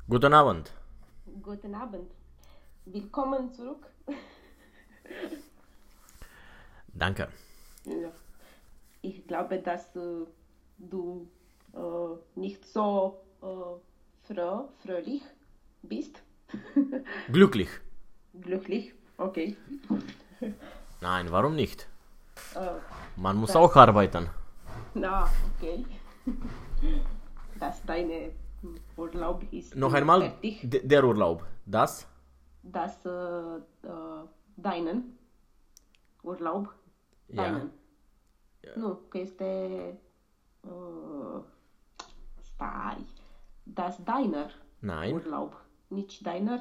Guten Abend. Guten Abend. Willkommen zurück. Danke. Ja. Ich glaube, dass du nicht so fröhlich bist. Glücklich. Glücklich. Okay. Nein, warum nicht? Äh, Man muss das, auch arbeiten. na, okay. Dass deine Urlaub ist Noch einmal fertig. der Urlaub. Das? Dass deinen Urlaub, Ja. deinen. Nu, că este stai. Das deiner Nein. Urlaub. Nici deiner.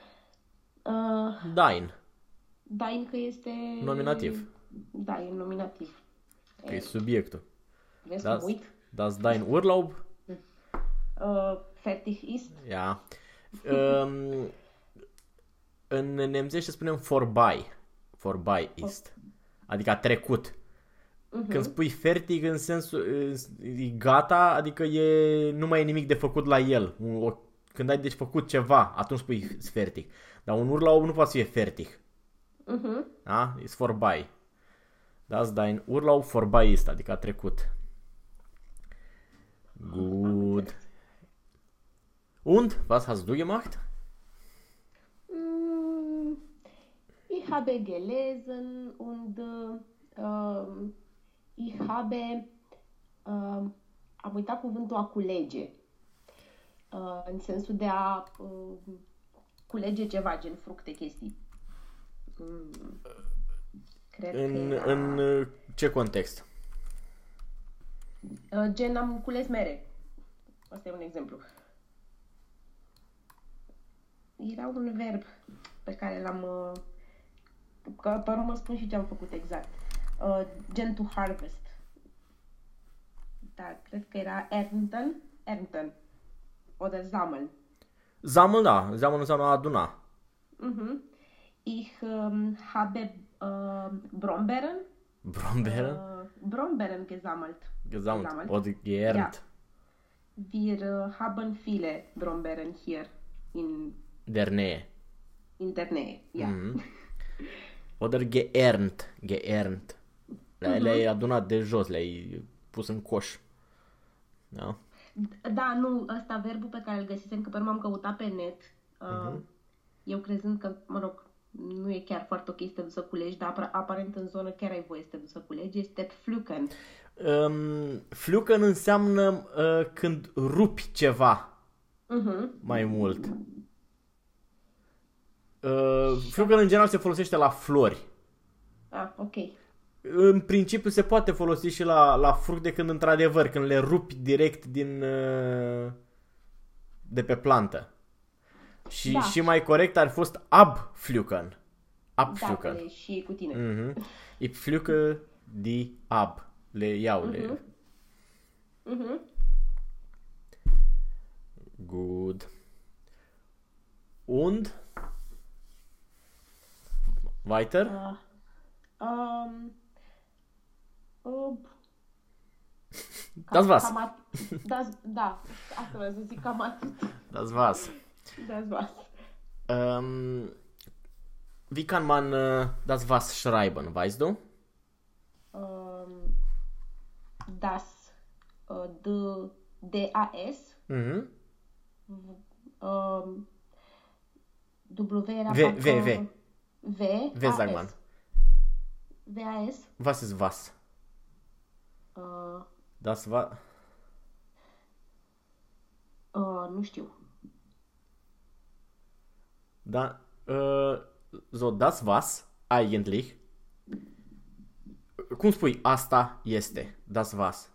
Dein. Dein că este Nominativ. Da, e nominativ. Că e subiectul. Vrei să mă uit? Das dein Urlaub? Fertig ist. Ja. În nemțește spunem vorbei. Vorbei ist. Adică a trecut. Când spui fertig în sensul e gata, adică nu mai e nimic de făcut la el. Când ai deci făcut ceva, atunci spui fertig. Dar un Urlaub nu poate să fie fertig. Da? E vorbei. Das dein Urlaub vorbei ist, adică a trecut. Gut. Und, was hast du gemacht? Ich habe gelesen und ich habe am uitat cuvântul a culege. În sensul de a culege ceva, gen fructe, chestii. Cred că era... În ce context? Gen am cules mere. Asta e un exemplu. Era un verb pe care l-am... Că pe urmă spun și ce am făcut exact. Gen to harvest. Dar cred că era ernten. Oder sammeln. Zamăl, da. Zamăl înseamnă a aduna. Ich habe Brombeeren. Brombeeren? Brombeeren gesammelt. Gesammelt. Oder geernt. Ja. Wir haben viele Brombeeren hier Der Nähe. in der Nähe. Ja. Oder geernt. Geernt. Le-ai adunat de jos, le-ai pus în coș. Da? Da, nu, ăsta verbul pe care îl găsisem, că pe urmă am căutat pe net, eu crezând că, mă rog, nu e chiar foarte ok să te duci să culegi, dar aparent în zonă chiar ai voie să te duci să culegi, este pflücken. Pflücken înseamnă când rupi ceva mai mult. Pflücken în general se folosește la flori. Ah, ok. În principiu se poate folosi și la fructe când într-adevăr, când le rupi direct de pe plantă. Și mai corect ar fi fost Abpflücken. Abpflücken. Da, e și cu tine. Ich pflücke die ab. Le iau. Gut. Und? Weiter? Das war's. Da, asta vreau să zic, cam atât. Das war's. Das war's. Wie kann man das was schreiben, weißt du? Das, D-A-S, W era W sag man. V-A-S. Was ist was? Das war... Nu știu. Da, so, das was, eigentlich, cum spui, asta este, das was?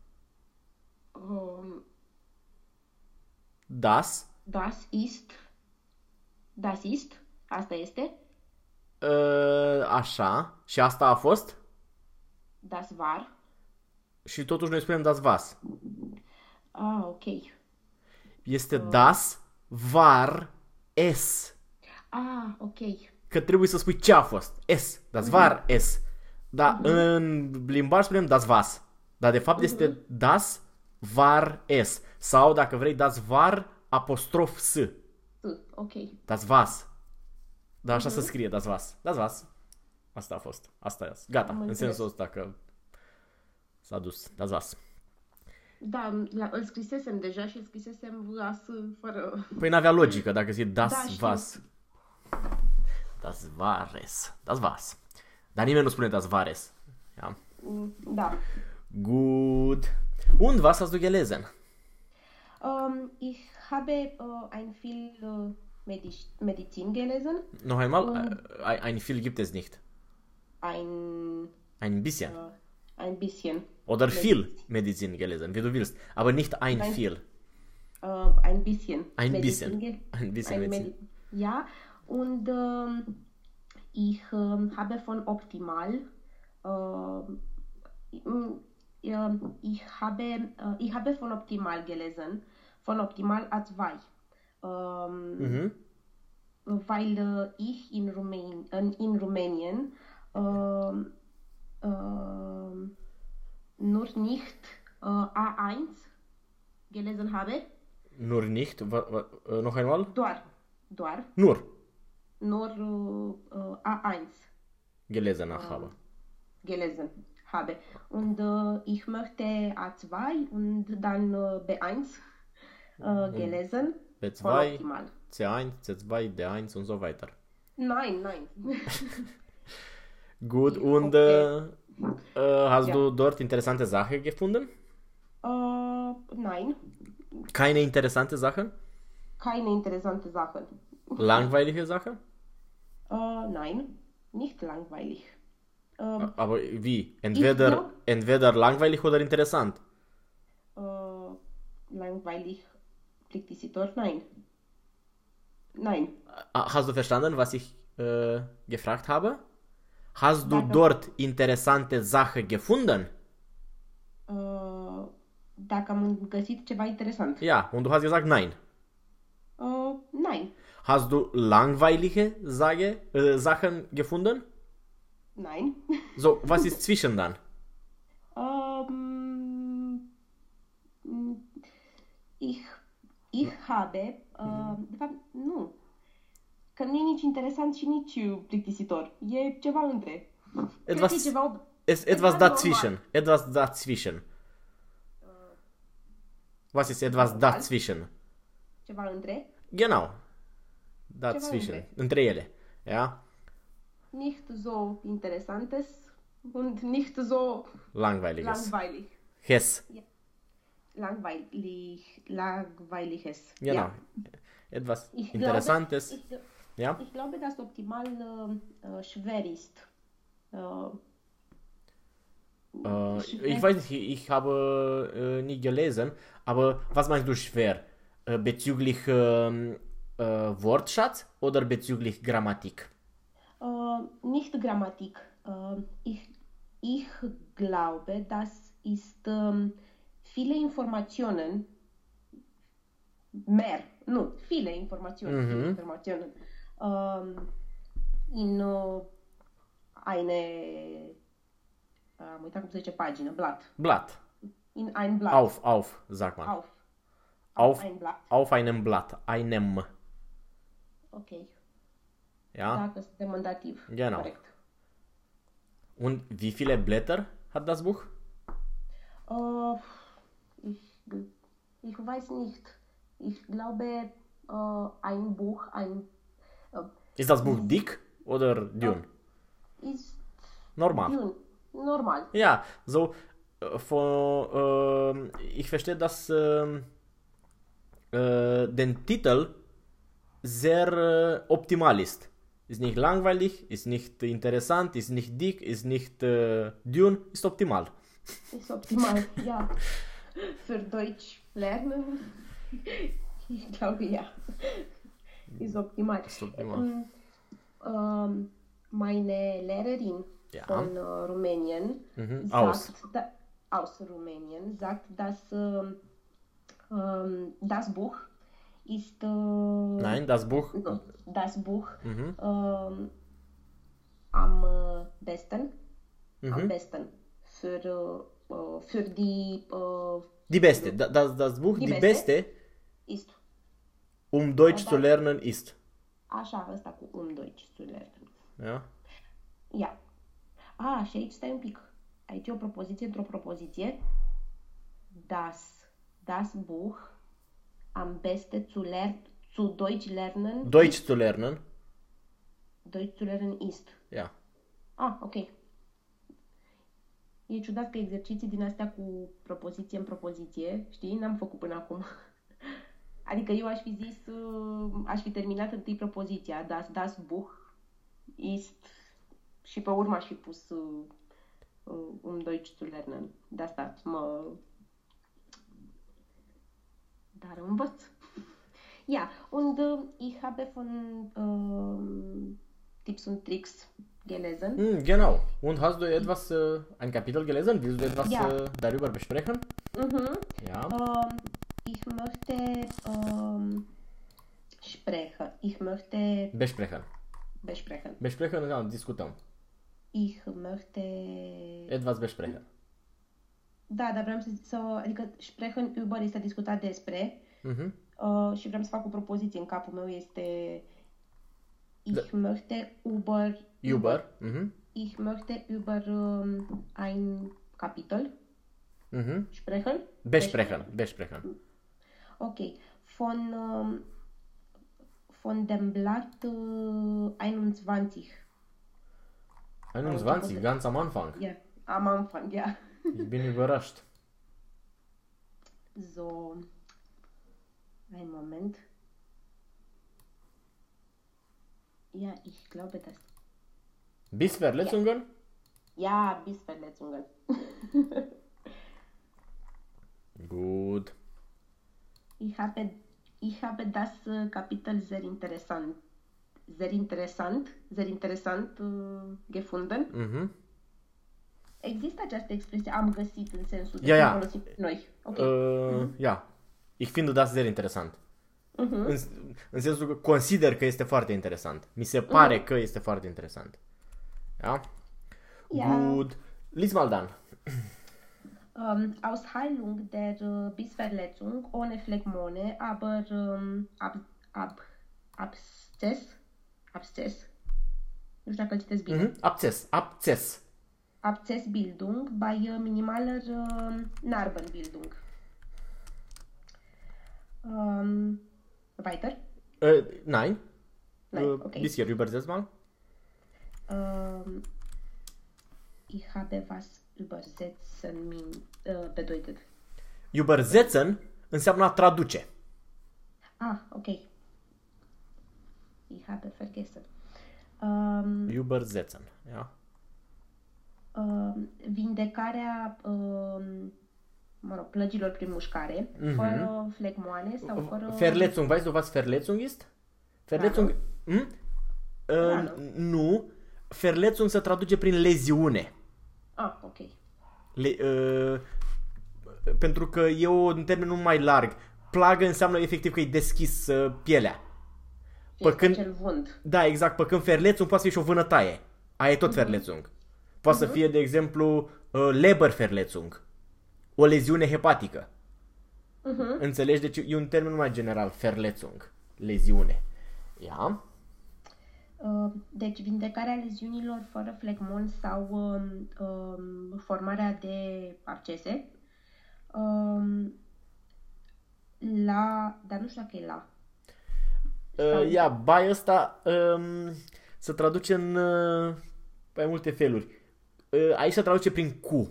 Das ist, asta este. Așa, și asta a fost? Das war. Și totuși noi spunem das was. Ah, ok. Este das war es. Ah, ok. Că trebuie să spui ce a fost. Es, das war es. Dar în limbaj spunem das was. Dar de fapt este das war es. Sau dacă vrei das war apostrof S. Ok. Das was. Da, așa se scrie, das was. Das was. Asta a fost. Asta e. Gata, în sensul ăsta că s-a dus. Das was. Da, îl scrisesem deja și îl scrisesem vas fără... Păi n-avea logică dacă zice das Da, was. Das wares. Das was. Dar nimeni nu spune das wares. Ja. Da. Gut. Und was hast du gelesen? Ich habe ein viel Medizin gelesen. Noch einmal? Ein viel gibt es nicht. Ein bisschen. Ein bisschen. Oder viel Medizin gelesen, wie du willst. Aber nicht ein viel. Ein bisschen. Ein Medizin bisschen. Ein bisschen Medizin. Ja, und ich habe von Optimal ich habe von Optimal gelesen, von Optimal A2, weil ich in Rumänien nur nicht A1 gelesen habe. Nur nicht? Noch einmal? Doar. Nur A1 gelesen habe. Gelesen habe. Und ich möchte A2 und dann B1 gelesen. B2, C1, C2, D1 und so weiter. Nein. Gut, und hast du dort interessante Sachen gefunden? Nein. Keine interessante Sachen? Keine interessante Sachen. Langweilige Sachen? Nein, nicht langweilig. Aber wie? Entweder langweilig oder interessant? Langweilig, plictisitor, nein. Hast du verstanden, was ich gefragt habe? Hast du dort interessante Sachen gefunden? Dacă am găsit ceva interesant. Ja, und du hast gesagt nein. Nein. Hast du langweilige Sachen gefunden? Nein. So, was ist zwischen dann? Ich habe, de fapt, nu. Că nu e nici interesant și nici plictisitor. E ceva între. Etwas dazwischen. Etwas dazwischen. Was ist etwas dazwischen? Ceva între? Genau. Dazwischen. Între ele. Ja? Nicht so interessantes und nicht so langweiliges. Langweilig. Hess. Ja. Langweiliges. Genau. Ja. Etwas Interessantes. Ja? Ich glaube, dass Optimal schwer ist. Ich weiß nicht, ich habe nie gelesen, aber was meinst du schwer? Bezüglich Wortschatz oder bezüglich Grammatik? Nicht Grammatik. Ich glaube, das ist viele Informationen viele Informationen in eine am uitat cum se zice pagină, Blatt. In ein Blatt. Auf, sag mal. Auf ein Blatt. Auf einem Blatt. Einem. Ok. Ja? Dacă suntem în dativ. Genau. Corect. Und wie viele Blätter hat das Buch? Ich weiß nicht. Ich glaube, ein Buch, Ist das Buch dick oder dünn? Ist normal. Dünn. Normal. Ja, so ich verstehe, dass den Titel sehr optimal ist. Ist nicht langweilig, ist nicht interessant, ist nicht dick, ist nicht dünn, ist optimal. Ist optimal, ja. Für Deutsch lernen, ich glaube ja. Ist optimal. Ist optimal. Meine Lehrerin von Rumänien sagt, aus Rumänien sagt, dass das Buch ist Nein, das Buch am besten für die die beste, das Buch, die beste ist Deutsch zu lernen ist. Așa, ăsta cu Deutsch zu lernen. Ja? Ia. Și aici stai un pic. Aici e o propoziție într-o propoziție. Das Buch am beste zu Deutsch lernen. Deutsch zu lernen. Deutsch zu lernen ist. Ja. Ok. E ciudat că exerciții din astea cu propoziție în propoziție, știi, n-am făcut până acum. Adică eu aș fi terminat întâi propoziția, das Buch ist, și pe urmă aș fi pus Deutsch zu lernen. De asta dar învăț. Ja, und ich habe von Tipps und Tricks gelesen. Genau. Und hast du etwas, ein Kapitel gelesen? Willst du etwas darüber besprechen? Ja. Ich möchte besprechen. Besprechen înseamnă discutăm. Ich möchte etwas besprechen. Da, dar vreau adică sprechen über este discutat despre și vreau să fac o propoziție în capul meu, este ich möchte über ich möchte über ein Kapitel sprechen. Besprechen. Ok. Von dem Blatt 21. 21, ganz am Anfang. Ja, am Anfang, ja. Ich bin überrascht. So, einen Moment. Ja, ich glaube das. Bis Verletzungen? Ja, bis Verletzungen. Gut. Ich habe das Kapitel sehr interessant gefunden. Există această expresie, am găsit, în sensul de folosim noi. Okay. Ja. Ich finde das sehr interessant. În sensul că consider că este foarte interesant. Mi se pare că este foarte interesant. Ja? Gut. Lies mal dann. Aus Heilung der Bissverletzung ohne Phlegmone, aber Abszess. Nu știu dacă îl citesc bine. Abszessbildung bei minimaler Narbenbildung. Weiter? Nein. Okay. Bis hier übersetzt mal. Ich habe was übersetzen bedeutet. Übersetzen înseamnă a traduce. Ok. Ich habe vergessen. Übersetzen, ja. Vindecarea plăgilor prin mușcare, fără flegmoane sau fără... Verletzung, weißt du was Verletzung ist? Verletzung... Nu. Verletzung se traduce prin leziune. Ok. Pentru că e un termen mai larg. Plagă înseamnă efectiv că e deschis pielea. Acel vânt. Da, exact. Pe când Verletzung poate fi și o vânătaie. Aia e tot Verletzung. Poate să fie, de exemplu, Leberverletzung. O leziune hepatică. Înțelegi? Deci e un termen mai general. Verletzung. Leziune. Ia. Deci vindecarea leziunilor fără flegmon sau formarea de abcese. Dar nu știu dacă e la. Bai ăsta se traduce în mai multe feluri. Aici se traduce prin cu.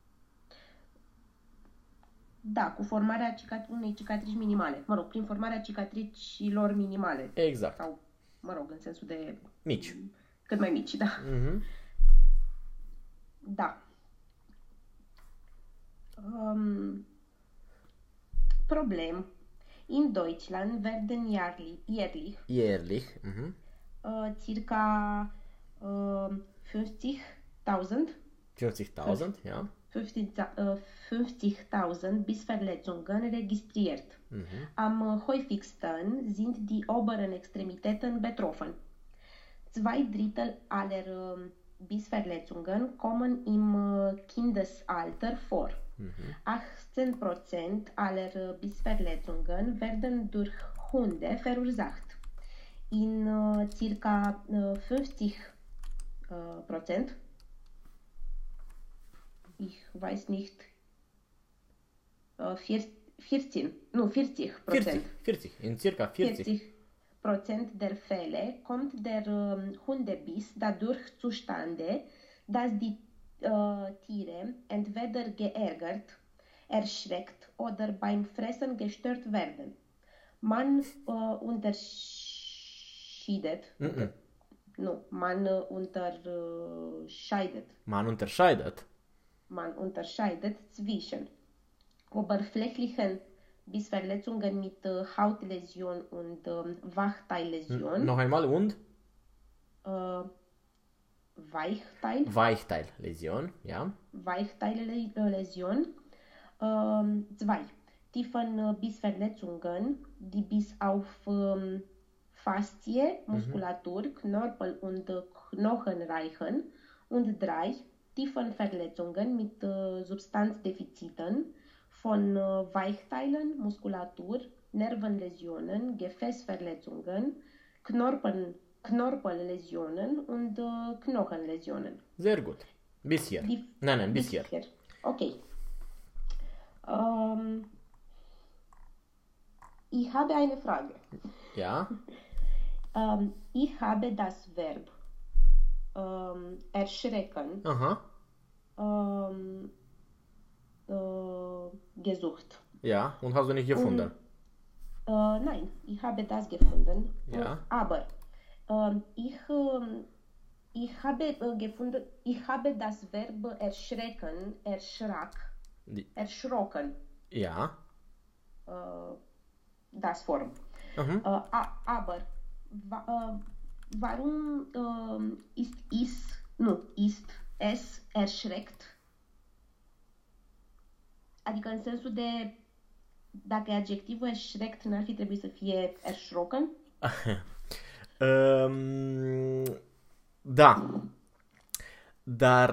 Da, cu formarea unei cicatrici minimale. Mă rog, prin formarea cicatricilor minimale. Exact. Sau, mă rog, în sensul de... Mici. Cât mai mici, da. Da. Problem. In Deutschland werden jährlich circa 50.000 ja. 50.000 Bissverletzungen registriert. Am häufigsten sind die oberen Extremitäten betroffen. 2/3 aller Bissverletzungen kommen im Kindesalter vor. 18% aller Bissverletzungen werden durch Hunde verursacht. In circa 50%, ich weiß nicht, 40%. 40. In circa 40. 40% der Fälle kommt der Hundebiss dadurch zustande, dass die Tiere entweder geärgert, erschreckt oder beim Fressen gestört werden. Man unterscheidet. Man unterscheidet zwischen oberflächlichen Bissverletzungen mit Hautläsion und Weichteilläsion. Noch einmal und? Weichteilläsion, ja. Weichteilläsion. 2. Tiefenbissverletzungen, die bis auf Faszie, Muskulatur, Knorpel und Knochen reichen. Und 3. Tiefenverletzungen mit Substanzdefiziten von Weichteilen, Muskulatur, Nervenläsionen, Gefäßverletzungen, Knorpelläsionen und Knochenläsionen. Sehr gut. Bis hier. Nein, bis hier. Okay. Ich habe eine Frage. Ja. Ich habe das Verb erschrecken gesucht. Ja, und hast du nicht gefunden? Nein, ich habe das gefunden. Ja. Aber ich habe gefunden, ich habe das Verb erschrecken, erschrocken. Ja. Das Form. Aber warum ist es erschreckt? Adică în sensul de dacă adjectivul erschreckt n-ar fi trebuit să fie erschrocken? Da. Dar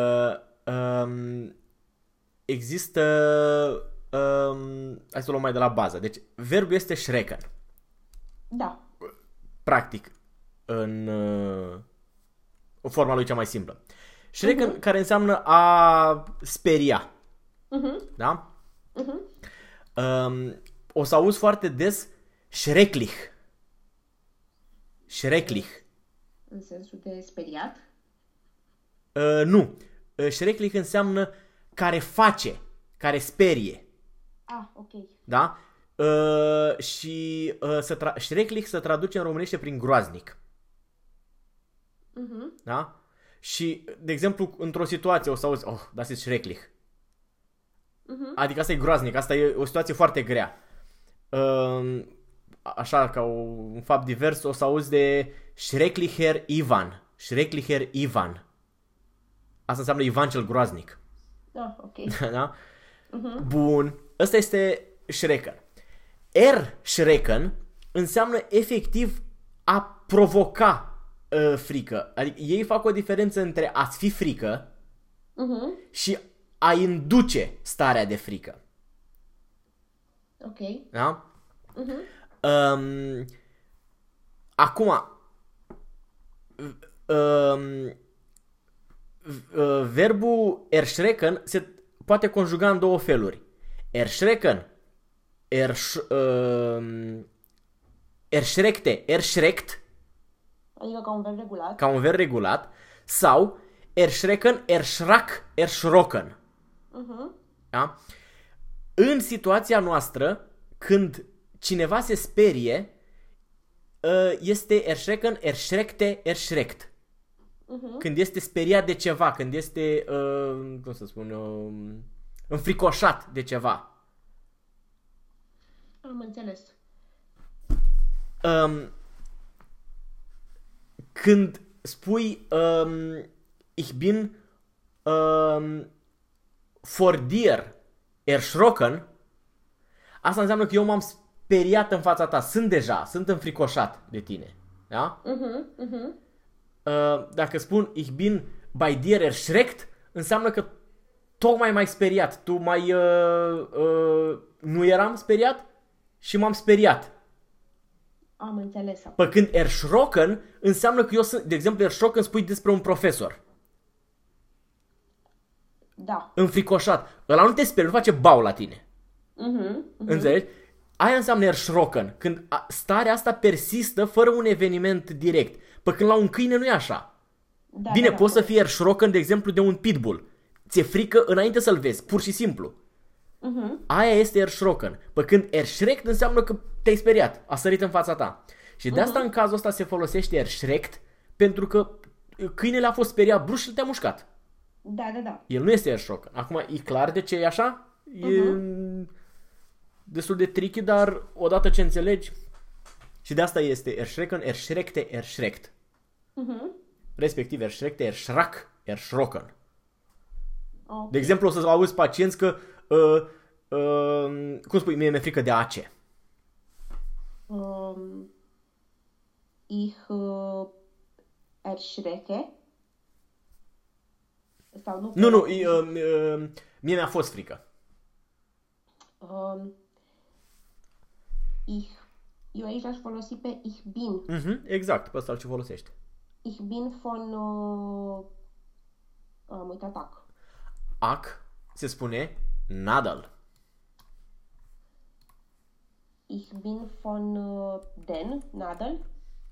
există hai să o luăm mai de la bază. Deci verbul este schrecken. Da. Practic în forma lui cea mai simplă. Schrecken care înseamnă a speria. Da? O să auzi foarte des schrecklich. Schrecklich. În sensul de speriat? Nu. Schrecklich înseamnă care face, care sperie. Ok. Da? Și schrecklich se traduce în românește prin groaznic. Da? Și, de exemplu, într-o situație o să auzi, das ist schrecklich. Adică asta e groaznic, asta e o situație foarte grea. Așa, ca un fapt divers, o să auzi de schrecklicher Ivan. Schrecklicher Ivan. Asta înseamnă Ivan cel groaznic. Ok. Da? Bun. Ăsta este schrecken. Erschrecken înseamnă efectiv a provoca frică. Adică ei fac o diferență între a-ți fi frică și a induce starea de frică. Ok. Da? Acum verbul erschrecken se poate conjuga în două feluri. Erschrecken, erschreckte, erschreckt, adică ca un verb regulat. Ca un verb regulat, sau erschrecken, erschrack, erschrocken. Da? În situația noastră, când cineva se sperie, este erschrecken, erschreckte, erschreckt. Când este speriat de ceva, când este, cum să spun, înfricoșat de ceva. Am înțeles. Când spui ich bin vor dir erschrocken, asta înseamnă că eu m-am speriat în fața ta. Sunt înfricoșat de tine. Da? Dacă spun ich bin bei dir erschreckt, înseamnă că tocmai m-ai speriat. Tu nu eram speriat și m-am speriat. Am înțeles. Pe când erschrocken înseamnă că eu sunt, de exemplu, erschrocken spui despre un profesor. Da. Înfricoșat. Ăla nu te sperie, nu face bau la tine. Înțelegi? Aia înseamnă erschrocken. Când starea asta persistă fără un eveniment direct. Pe când la un câine nu e așa. Da, Bine, da, poți să fii erschrocken, de exemplu, de un pitbull. Ți-e frică înainte să-l vezi, pur și simplu. Aia este erschrocken. Pe când erschreckt înseamnă că te-ai speriat, a sărit în fața ta. Și de asta în cazul ăsta se folosește erschreckt, pentru că câinele a fost speriat brusc și te-a mușcat. Da. El nu este erschrocken. Acum, e clar de ce e așa? E destul de tricky, dar odată ce înțelegi, și de asta este erschrecken, erschreckte, erschreckt. Respectiv erschreckte, erschrack, erschrocken. Okay. De exemplu, o să auzi pacienți că cum spui, mie mi-e frică de ace. Ich erschrecke. Sau nu? Nu, mie mi-a fost frică. Eu aici aș folosi pe ich bin. Exact, pe ăsta ce folosești. Ich bin von... am uitat ac. Ac se spune Nadel. Ich bin von den Nadel.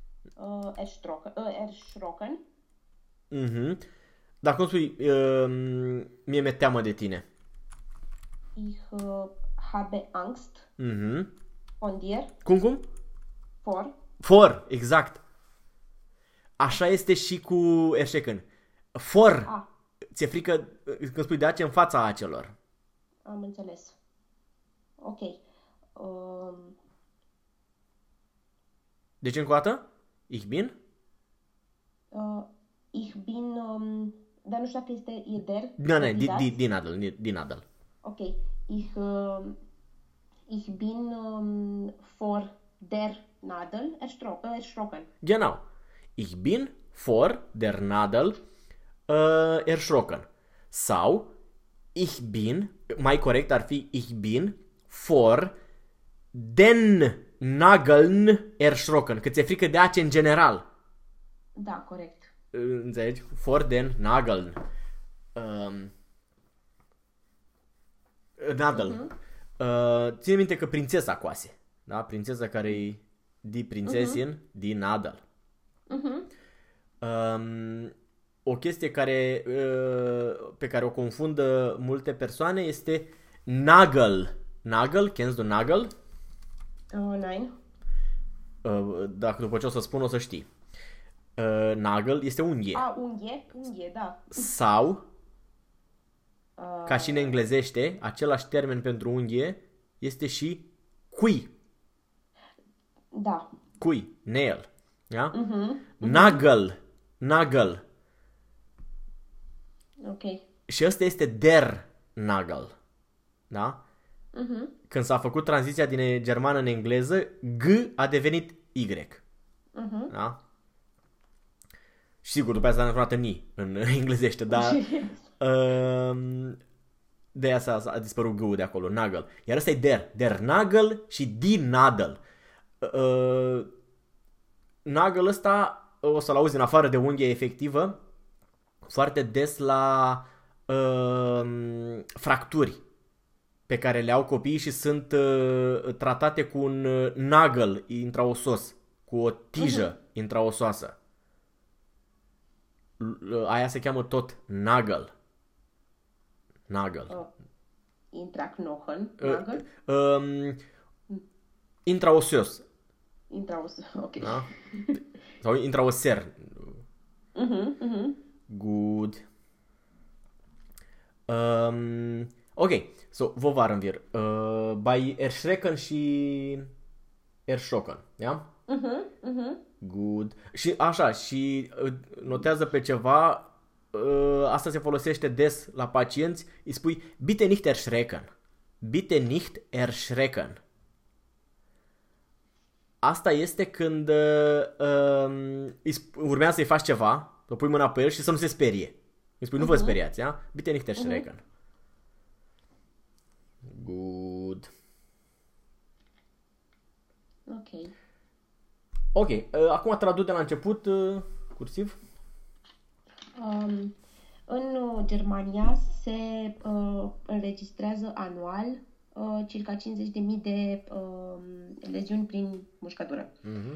Erschrocken. Dar cum spui, mie mi-e teamă de tine. Ich habe Angst. Von dir. Cum? For, exact. Așa este și cu erschrecken. Ți-e frică când spui de ace în fața acelor. Am înțeles. Ok. Deci încă o dată? Ich bin? Ich bin... dar nu știu dacă este der. Nu, din Adel. Ok. Ich bin for der Nadel erschrocken. Genau. Ich bin for der Nadel erschrocken. Sau ich bin, mai corect ar fi ich bin for den Nageln erschrocken. Că ți-e frică de ace în general. Da, corect. Înțelegi? For den Nageln. Nadel. Ține minte că prințesa coase. Da? Prințesa care e die Prinzessin, die Nadel. O chestie care, pe care o confundă multe persoane este Nagel. Nagel, kennst du Nagel? Nein. Dacă după ce o să spun o să știi. Nagel este unghie. Unghie, da. Sau, ca și în englezește, același termen pentru unghie este și cui. Da. Cui, nail. Da? Nagel. Ok. Și ăsta este der Nagel. Da? Când s-a făcut tranziția din germană în engleză, G a devenit Y. Da? Și sigur, după aceea s-a transformat în I în englezește, dar de aia a dispărut G-ul de acolo, Nagel. Iar ăsta e der Nagel și die Nadel. Nagel ăsta o să-l auzi în afară de unghie efectivă foarte des la fracturi pe care le au copiii și sunt tratate cu un nagel intraosos, cu o tijă intraosoasă. Aia se cheamă tot Nagel. Intraknochen, Nagel? Intraosios. Ok. Da? Sau intraoser. Good. Ok, so, wo waren wir? Bei erschrecken și erschrocken, ja? Good. Și așa, și notează pe ceva, asta se folosește des la pacienți, îi spui bitte nicht erschrecken. Bitte nicht erschrecken. Asta este când urmează să-i faci ceva, să pui mâna pe el și să nu se sperie. Îi spui, nu vă speriați, ja? Bitte nicht erschrecken. Good. Ok. Ok, acum traduc de la început, cursiv. În Germania se înregistrează anual circa 50.000 de leziuni prin mușcătură.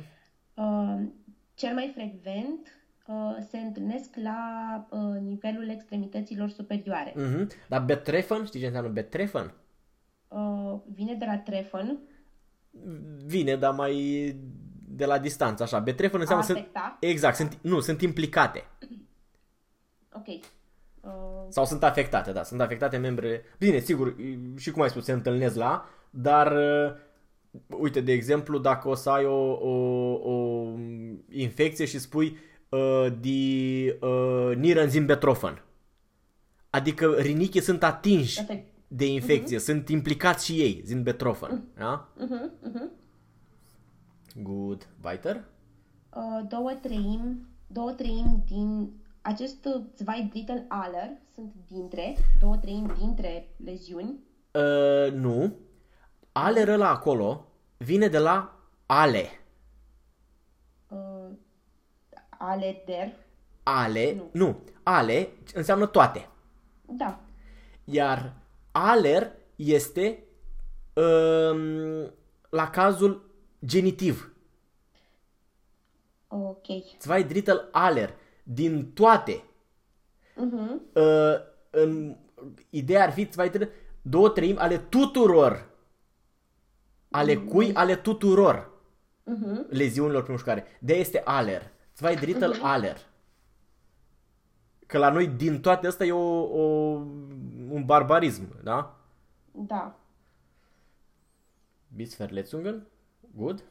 Cel mai frecvent se întâlnesc la nivelul extremităților superioare. Dar betreffen, știi ce înseamnă betreffen? Vine de la treffen. Vine, dar mai de la distanță, așa. Betreffen înseamnă sunt implicate. Ok. Sau sunt afectate, da, sunt afectate membrele. Bine, sigur, și cum ai spus, se întâlnesc dar uite, de exemplu, dacă o să ai o infecție și spui die Nieren sind betroffen. Adică rinichii sunt atinși de infecție, sunt implicați și ei, sind betroffen. Da? Good. Weiter? Două treimi din acest zwei Drittel aller sunt două treimi dintre leziuni. Nu. Aller ăla acolo vine de la ale. Ale der. Ale, nu. Ale înseamnă toate. Da. Iar aller este la cazul genitiv. Ok. Zwei Drittel aller. Din toate. Ideea ar fi două treimi ale tuturor. Ale cui? Ale tuturor leziunilor prin mușcare. De este aller. Zwei Drittel aller. Că la noi din toate astea e un barbarism, da? Da. Bis Verletzungen. Good.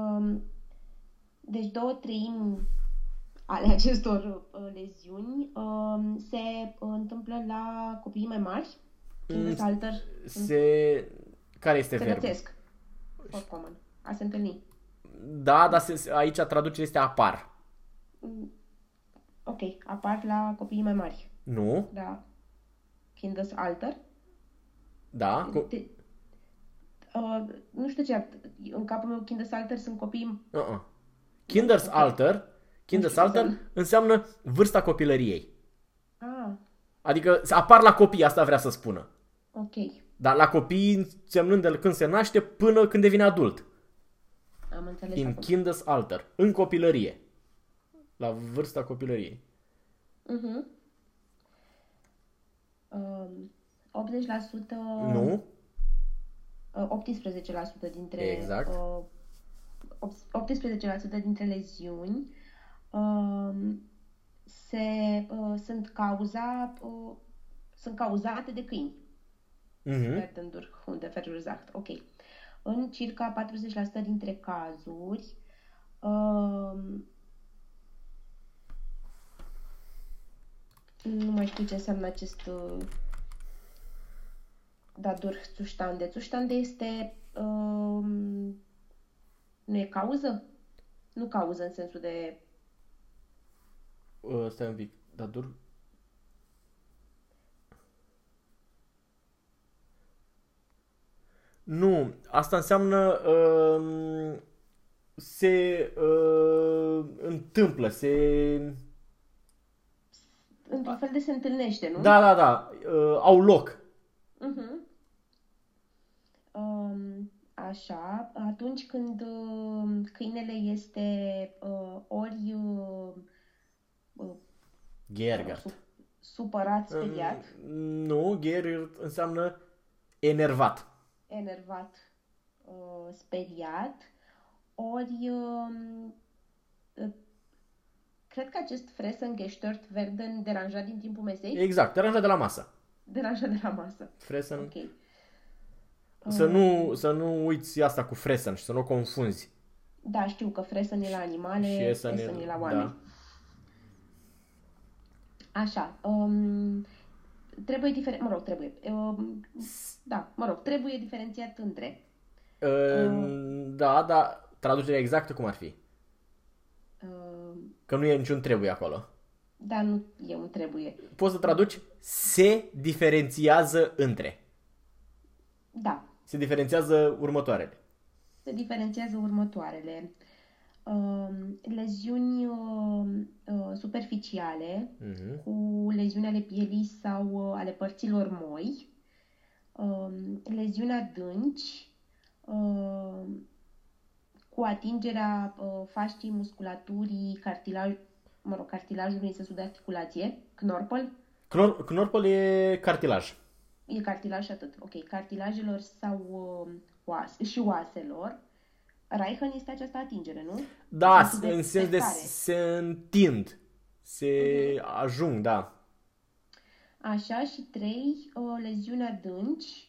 Deci două treimi ale acestor leziuni se întâmplă la copiii mai mari. Kindesalter. Care este verbul? Se rățesc. For common. A se întâlni. Da, dar aici traducerea este apar. Ok, apar la copiii mai mari. Nu. Da. Kindesalter. Da. Nu știu ce, în capul meu Kindesalter sunt copii... Kindesalter înseamnă vârsta copilăriei. Adică apar la copii, asta vrea să spună. Ok. Dar la copii însemnând de când se naște până când devine adult. Am înțeles. In Kindesalter, în copilărie. La vârsta copilăriei. 80%... Nu. 18% dintre... Exact. 18% dintre leziuni sunt cauzate de câini. Werden durch Hunde verursacht. Ok. În circa 40% dintre cazuri nu mai știu ce înseamnă acest Durchzustande. Zustande este nu e cauză? Nu cauză în sensul de... Stai un pic. Nu, asta înseamnă se întâmplă, într-un fel de se întâlnește, nu? Da, au loc. Așa, atunci când câinele este ori Geärgert. Supărat, speriat. Nu, Geärgert înseamnă enervat. Enervat, speriat, ori cred că acest Fressen, gestört werden, deranjat din timpul mesei. Exact, deranjat de la masă. Deranjat de la masă. Fressen. Ok. Să nu uiți asta cu Fressen și să nu o confunzi. Da, știu că Fressen e la animale, și Fressen e la oameni. Da. Așa. Trebuie trebuie diferențiat între. Da, dar traducerea exactă cum ar fi? Că nu e niciun trebuie acolo. Da, nu e un trebuie. Poți să traduci se diferențiază între. Da. Se diferențiază următoarele. Se diferențiază următoarele. Leziuni superficiale Mhm. cu leziuni ale pielii sau ale părților moi, leziuni adânci, cu atingerea fasciei musculaturii, cartilajului în sensul de articulație, knorpel, Knorpel e cartilaj. e cartilaj și atât, ok, cartilajelor sau și oaselor. Reichen este această atingere, nu? Da, sensul de în sens de plecare. se întind. Se ajung, da. Așa, și 3, leziuni adânci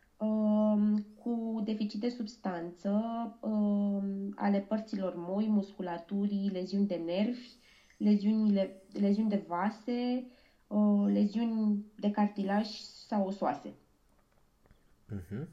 cu deficit de substanță ale părților moi, musculaturii, leziuni de nervi, leziuni de vase, leziuni de cartilaj sau osoase. Mhm.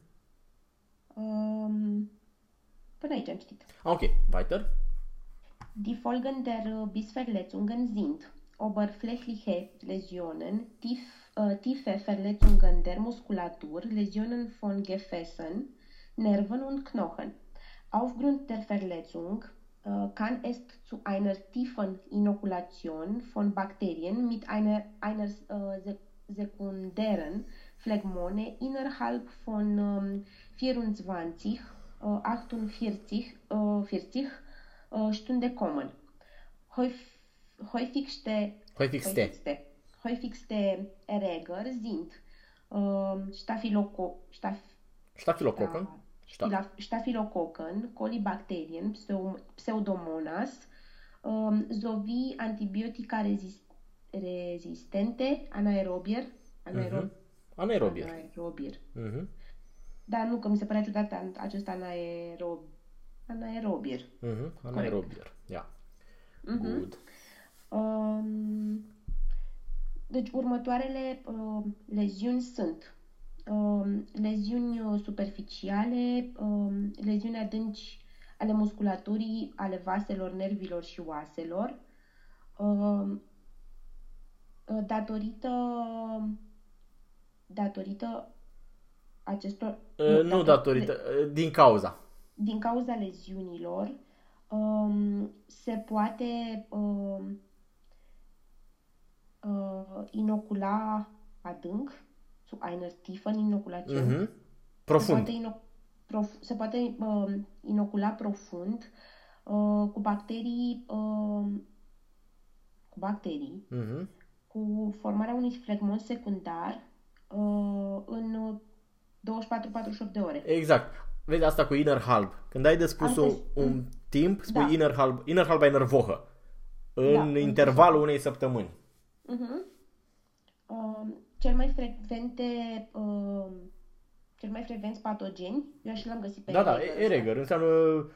Până aici am citit. Ok, weiter. Die Folgen der Bissverletzungen sind oberflächliche Läsionen, tiefe Verletzungen der Muskulatur, Läsionen von Gefäßen, Nerven und Knochen. Aufgrund der Verletzung kann es zu einer tiefen Inokulation von Bakterien mit einer sekundären Phlegmone innerhalb von 24, 48, Stunde kommen. Häufigste Erreger sind Staphylococcus, Colibacterium, Pseudomonas, sowie Antibiotica resistente, anaerobier. Anaerobier. Mhm. Da, nu, că mi se părea ciudat acest anaerobier. Anaerobier. Yeah. Good. Deci următoarele leziuni sunt leziuni superficiale, leziuni adânci ale musculaturii, ale vaselor, nervilor și oaselor, datorită acestor... din cauza. Din cauza leziunilor se poate inocula adânc, zu einer tiefen Inokulation. Profund. Se poate inocula profund cu bacterii, cu formarea unui flegmon secundar în 24-48 de ore. Exact. Vezi asta cu Innerhalb. Când ai de spus un timp, spui da. Innerhalb eine Woche. În intervalul unei săptămâni. Cel mai frecvenți patogeni, eu și l-am găsit pe Erreger înseamnă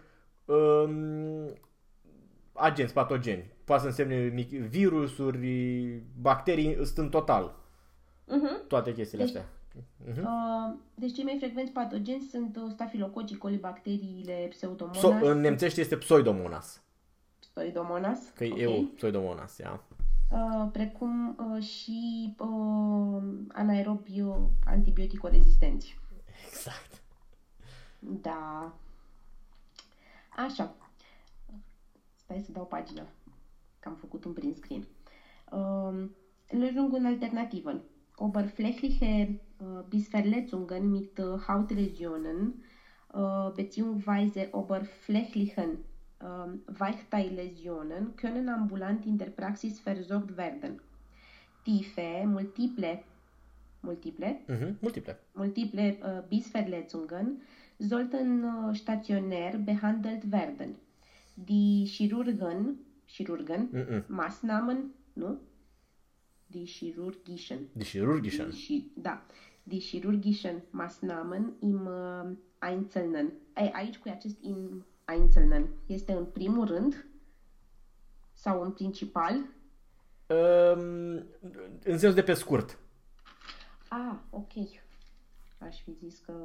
agenți patogeni. Poate să însemne virusuri, bacterii, sunt în total. Toate chestiile astea. Deci cei mai frecvenți patogeni sunt stafilococii, colibacteriile, pseudomonas. În nemțește este Pseudomonas. Pseudomonas. Că e eu, Pseudomonas, ia. Precum și anaerobi antibiotico-rezistenți. Exact. Da. Așa. Stai să dau pagina. Că am făcut un print screen. Lösungen Alternativen. Oberflächliche Bissverletzungen mit Hautläsionen beziehungsweise oberflächlichen Weichteilläsionen können ambulant in der Praxis versorgt werden. Tiefe, multiple Bissverletzungen sollten stationär behandelt werden. Die Maßnahmen, nu? Die chirurgischen Maßnahmen im Einzelnen. Aici cu acest im Einzelnen este în primul rând sau în principal? În sensul de pe scurt. Ok. Aș fi zis că...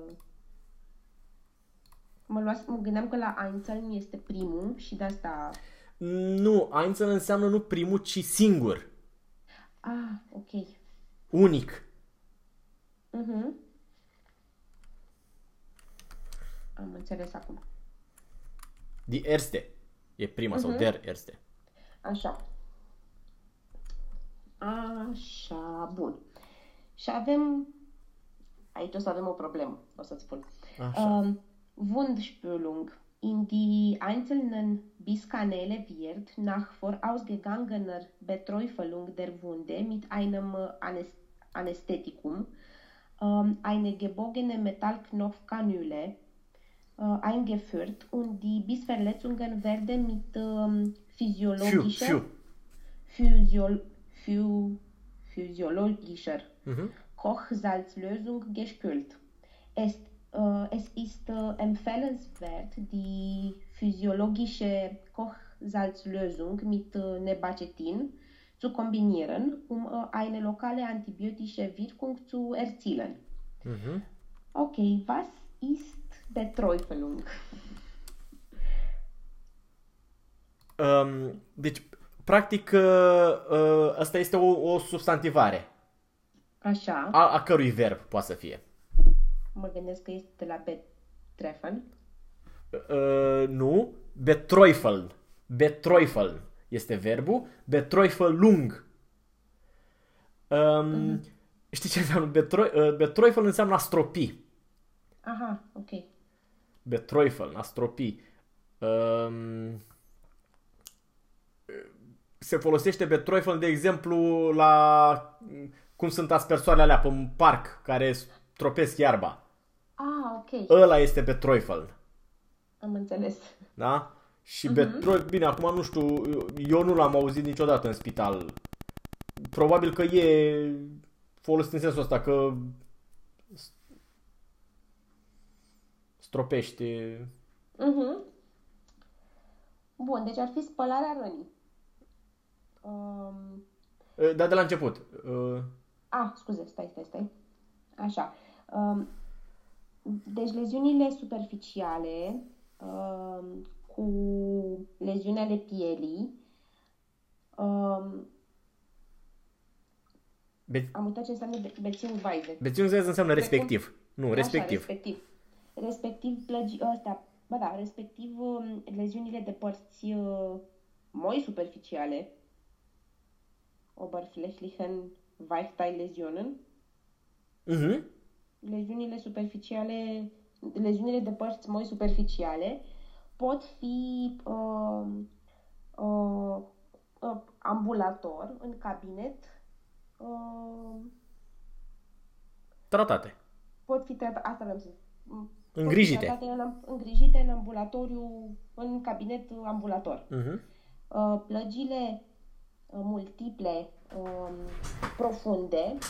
Mă gândeam că la Einzeln este primul și de asta... Nu, Einzeln înseamnă nu primul, ci singur. Ok. Unic. Am înțeles acum. Die erste. E prima sau der erste. Așa. Așa, bun. Și avem, aici o să avem o problemă, o să-ți spun. Wundspülung. In die einzelnen Bisskanäle wird nach vorausgegangener Beträufelung der Wunde mit einem Anästhetikum eine gebogene Metallknopfkanüle eingeführt und die Bissverletzungen werden mit physiologischer Kochsalzlösung gespült. Es ist empfehlenswert, die physiologische Kochsalzlösung mit Nebacetin zu kombinieren, um eine lokale antibiotische Wirkung zu erzielen. Okay, was ist Beträufelung? Deci, practic, asta este o substantivare. Așa. A cărui verb poate să fie? Mă gândesc că este de la betreffen. Nu. Beträufeln. Beträufeln este verbul. Beträufelung. Știi ce înseamnă? Beträufeln înseamnă a stropi. Aha, ok. Beträufeln, a stropi. Se folosește beträufeln, de exemplu, la cum sunt aspersoarele alea pe un parc care stropesc iarba. Ok. Ăla este beträufeln. Am înțeles. Da? Și bine, acum nu știu, eu nu l-am auzit niciodată în spital. Probabil că e folosit în sensul ăsta, că stropește. Bun, deci ar fi spălarea rănii. Dar de la început. Scuze, stai. Așa. Deci leziunile superficiale cu leziuni ale pielii. Am uitat ce înseamnă beziehungsweise. Beziehungsweise înseamnă respectiv. Nu, respectiv. Așa, respectiv respectiv leziunile de părți moi superficiale. Oberflächlichen Weichteilläsionen. Leziunile de părți moi superficiale pot fi ambulator, în cabinet, tratate. Pot fi tratate, asta vreau să zic. Îngrijite. Îngrijite în ambulatoriu, în cabinet ambulator. Plăgile multiple profunde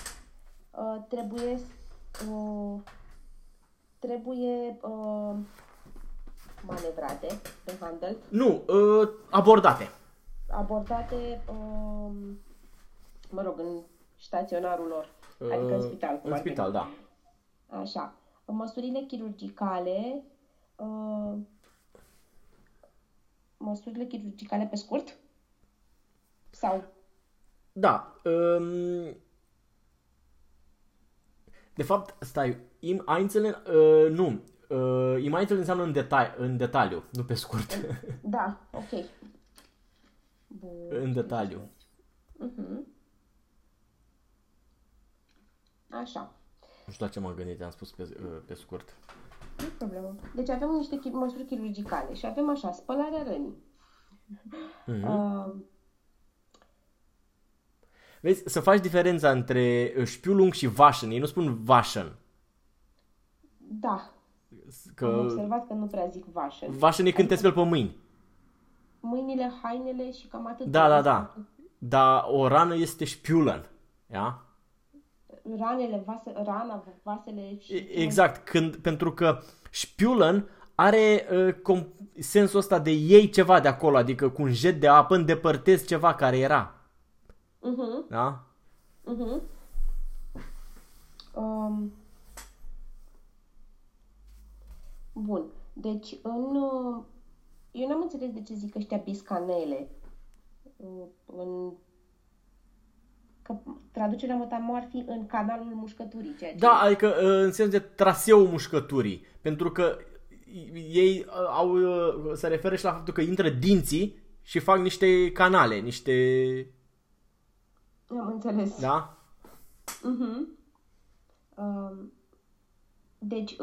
trebuie manevrate pe handle. Nu, abordate. Abordate, în staționarul lor, adică în spital. În spital, da. Așa. Măsurile chirurgicale, pe scurt? Sau? Da. De fapt, stai, im Einzelnen, nu. Im Einzelnen înseamnă în detaliu, nu pe scurt. Da, ok. Bun. În detaliu. Așa. Nu știu la ce m-am gândit, am spus pe scurt. Nu problemă. Deci avem niște măsuri chirurgicale și avem așa, spălarea rănii. Vezi, să faci diferența între Spülung și Waschen. Ei nu spun Waschen. Da. Am observat că nu prea zic Waschen. Waschen e când te speli pe mâini. Mâinile, hainele și cam atât. Da. Dar o rană este Spülen. Ia? Vasele și... Exact, pentru că Spülen are sensul ăsta de iei ceva de acolo, adică cu un jet de apă îndepărtezi ceva care era. Da? Bun. Deci, eu n-am înțeles de ce zic ăștia biscanele. Că traducerea mătamo ar fi în canalul mușcăturii. Da, adică în sens de traseul mușcăturii. Pentru că ei se referă și la faptul că intră dinții și fac niște canale, niște... Am înțeles. Da? Deci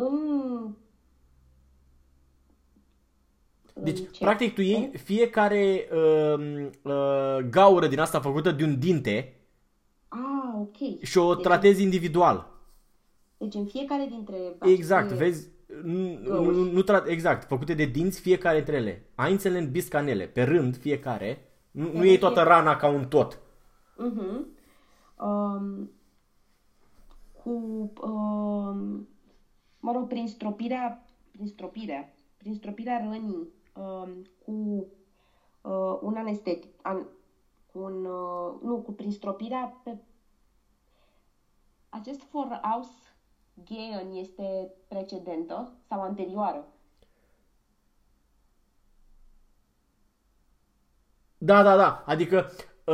Deci, practic, tu iei fiecare gaură din asta făcută de un dinte ok. și o tratezi individual. Deci în fiecare dintre... Exact, vezi? Exact, făcute de dinți fiecare dintre ele. Aințele, biscanele, pe rând fiecare. Nu iei toată rana ca un tot. Mă rog, prin stropirea rănii cu un anestetic, prin stropirea pe acest Vorausgehen este precedentă sau anterioară? Da. Adică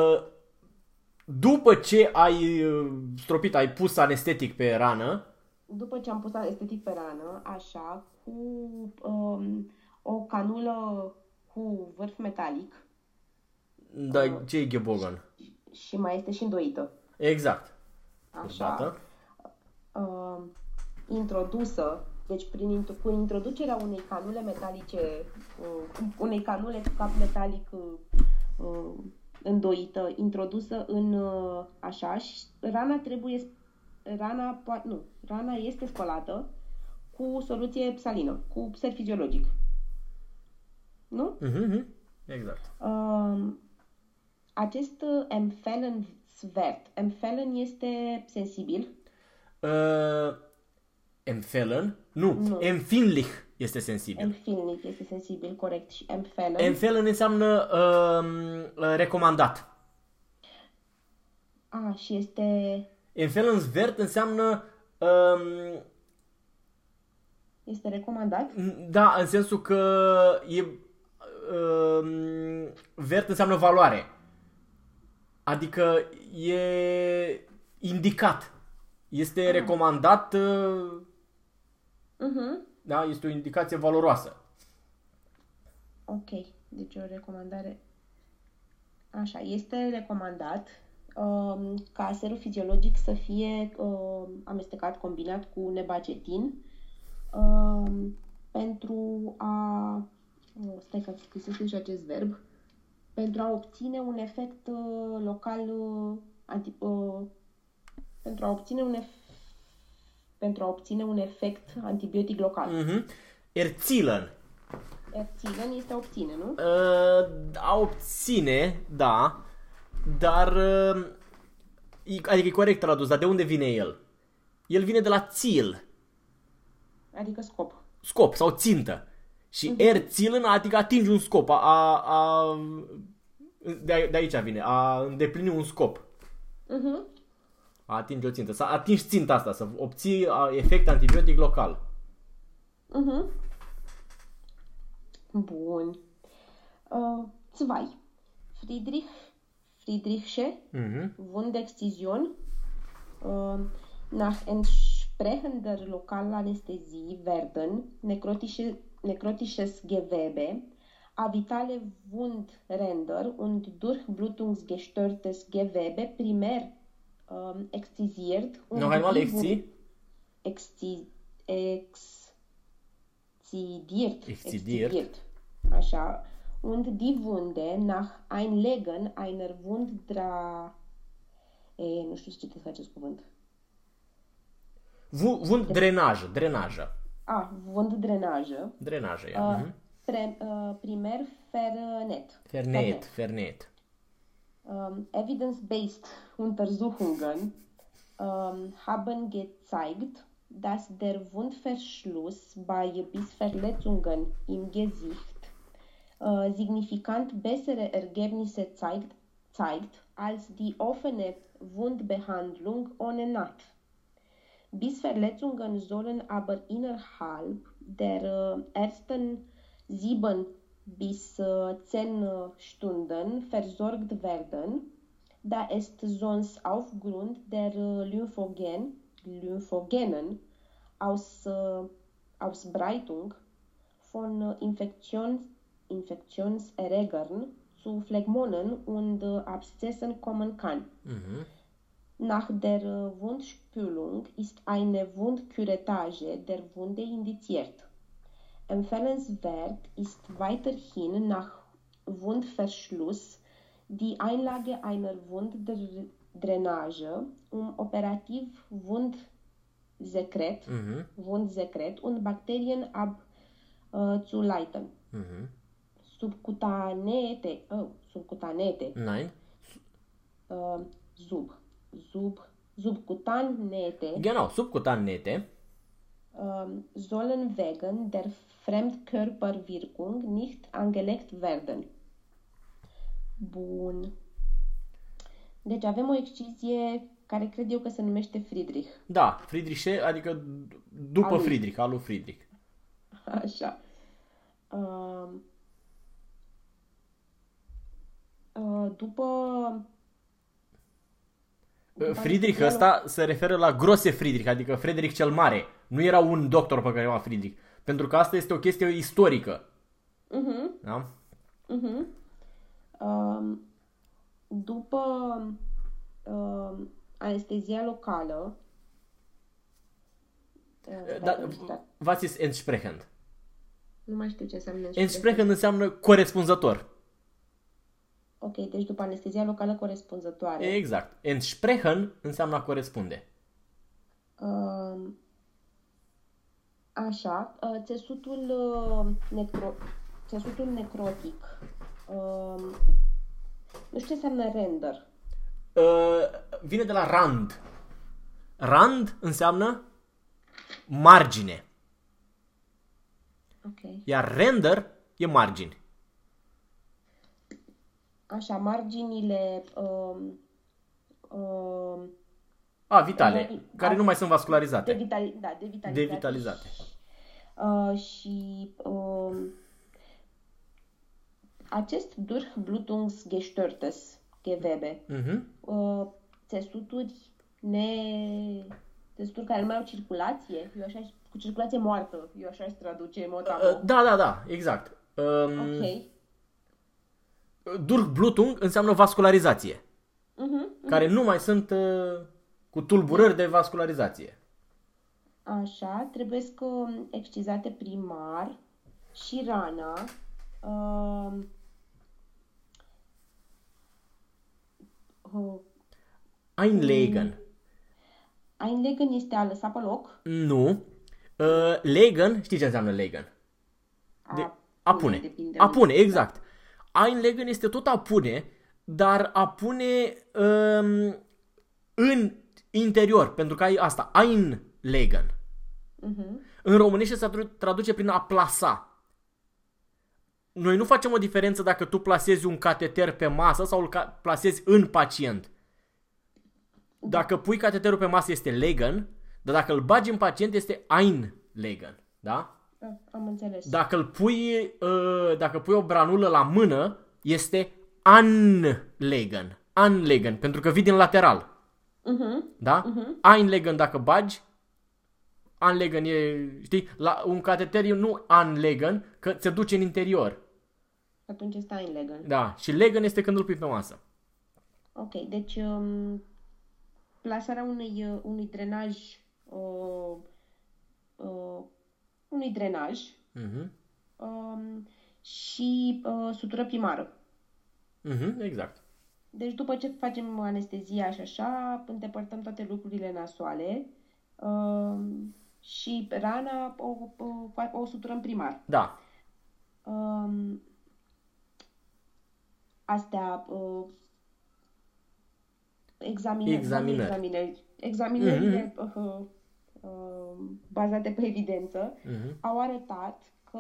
după ce ai stropit, ai pus anestetic pe rană. După ce am pus anestetic pe rană, așa, cu o canulă cu vârf metalic. Da, ce e Gebogan? Și mai este și îndoită. Exact. Așa. Introdusă, deci cu introducerea unei canule metalice, unei canule cu cap metalic îndoită, introdusă în așa, și rana este spălată cu soluție salină, cu ser fiziologic. Nu? Exact. Acest Empfehlen este sensibil? Empfehlen? Nu. Empfindlich este sensibil. Empfindlich este sensibil, corect. Și Empfehlen? Empfehlen înseamnă recomandat. Și este... Empfehlenswert înseamnă... Este recomandat? Da, în sensul că Wert înseamnă valoare. Adică e indicat. Este recomandat. Da, este o indicație valoroasă. Ok, deci o recomandare. Așa, este recomandat ca serul fiziologic să fie amestecat, combinat cu nebacetin pentru a... stai că scrisesc și acest verb. Pentru a obține un efect local pentru a obține un efect antibiotic local. Erzielen. Erzielen este a obține, nu? A obține, da. Dar adică e corect tradus, dar de unde vine el? El vine de la Ziel. Adică scop. Scop sau țintă. Și Erzielen, adică atingi un scop. De aici vine. A îndeplini un scop. A atingi o țintă. Să atingi ținta asta. Să obții efect antibiotic local. Bun. Zwei. Friedrichsche Wundexzision nach entsprechender Lokalanästhesie werden nekrotisches Gewebe, avitale Wundränder und durchblutungsgestörtes Gewebe primär exzisiert und noch einmal exzidiert. Așa. Und die Wunde nach Einlegen einer nu știu ce citesc acest cuvânt. Drenajă. Wunddrenajă. Drenajă, ia. Primär Vernet. Evidence-based Untersuchungen haben gezeigt, dass der Wundverschluss bei Bissverletzungen im Gesicht signifikant bessere Ergebnisse zeigt als die offene Wundbehandlung ohne Naht. Bissverletzungen sollen aber innerhalb der ersten 7 bis 10 Stunden versorgt werden, da es sonst aufgrund der Lymphogenen Ausbreitung von Infektionserregern zu Phlegmonen und Abszessen kommen kann. Nach der Wundspülung ist eine Wundkurettage der Wunde indiziert. Empfehlenswert ist weiterhin nach Wundverschluss die Einlage einer Wunddrainage, um operativ Wundsekret und Bakterien abzuleiten. Subcutanete. Nein. Subcutanete. Genau, Subcutanete. Sollen wegen der Fremdkörperwirkung nicht angelegt werden. Bun. Deci avem o excizie care cred eu că se numește Friedrich. Da, Friedriche, adică după Friedrich, al lui Friedrich. Așa. După Friedrich ăsta se referă la Grosse Friedrich, adică Friedrich cel Mare. Nu era un doctor pe care o Friedrich. Pentru că asta este o chestie istorică. Da? După anestezia locală, was ist entsprechend? Nu mai știu ce înseamnă Entsprechend înseamnă corespunzător. Ok, deci după anestezia locală corespunzătoare. Exact. Entsprechen înseamnă a corespunde. Așa, țesutul necrotic. Nu știu ce înseamnă render. Vine de la rand. Rand înseamnă margine. Ok. Iar render e margini. Așa, marginile vitale, care nu mai sunt vascularizate. Devitalizate. Și acest Durchblutungsgestörtes Gewebe, țesuturi care nu mai au circulație, cu circulație moartă, eu așa își traduce motamo. Da, exact. Ok. Durchblutung înseamnă vascularizație, care nu mai sunt cu tulburări de vascularizație. Așa, trebuie excizate primar și rana. Einlegen. Einlegen este a lăsa pe loc? Nu. Legen, știi ce înseamnă legen? A pune. A pune, exact. Einlegen este tot a pune, dar a pune în interior, pentru că ai asta, einlegen. În românește se traduce prin a plasa. Noi nu facem o diferență dacă tu plasezi un cateter pe masă sau îl plasezi în pacient. Dacă pui cateterul pe masă este legen, dar dacă îl bagi în pacient este einlegen. Da? Am înțeles. Dacă pui o branulă la mână, este anlegen. Anlegen, pentru că vii din lateral. Da? Einlegen dacă bagi, anlegen e, știi, la un cateter e nu anlegen, că se duce în interior. Atunci este einlegen. Da, și legen este când îl pui pe masă. Ok, deci plasarea unui drenaj și sutură primară. Exact. Deci după ce facem anestezia și așa, îndepărtăm toate lucrurile nasoale și rana o suturăm primar. Da. Astea examinările bazate pe evidență au arătat că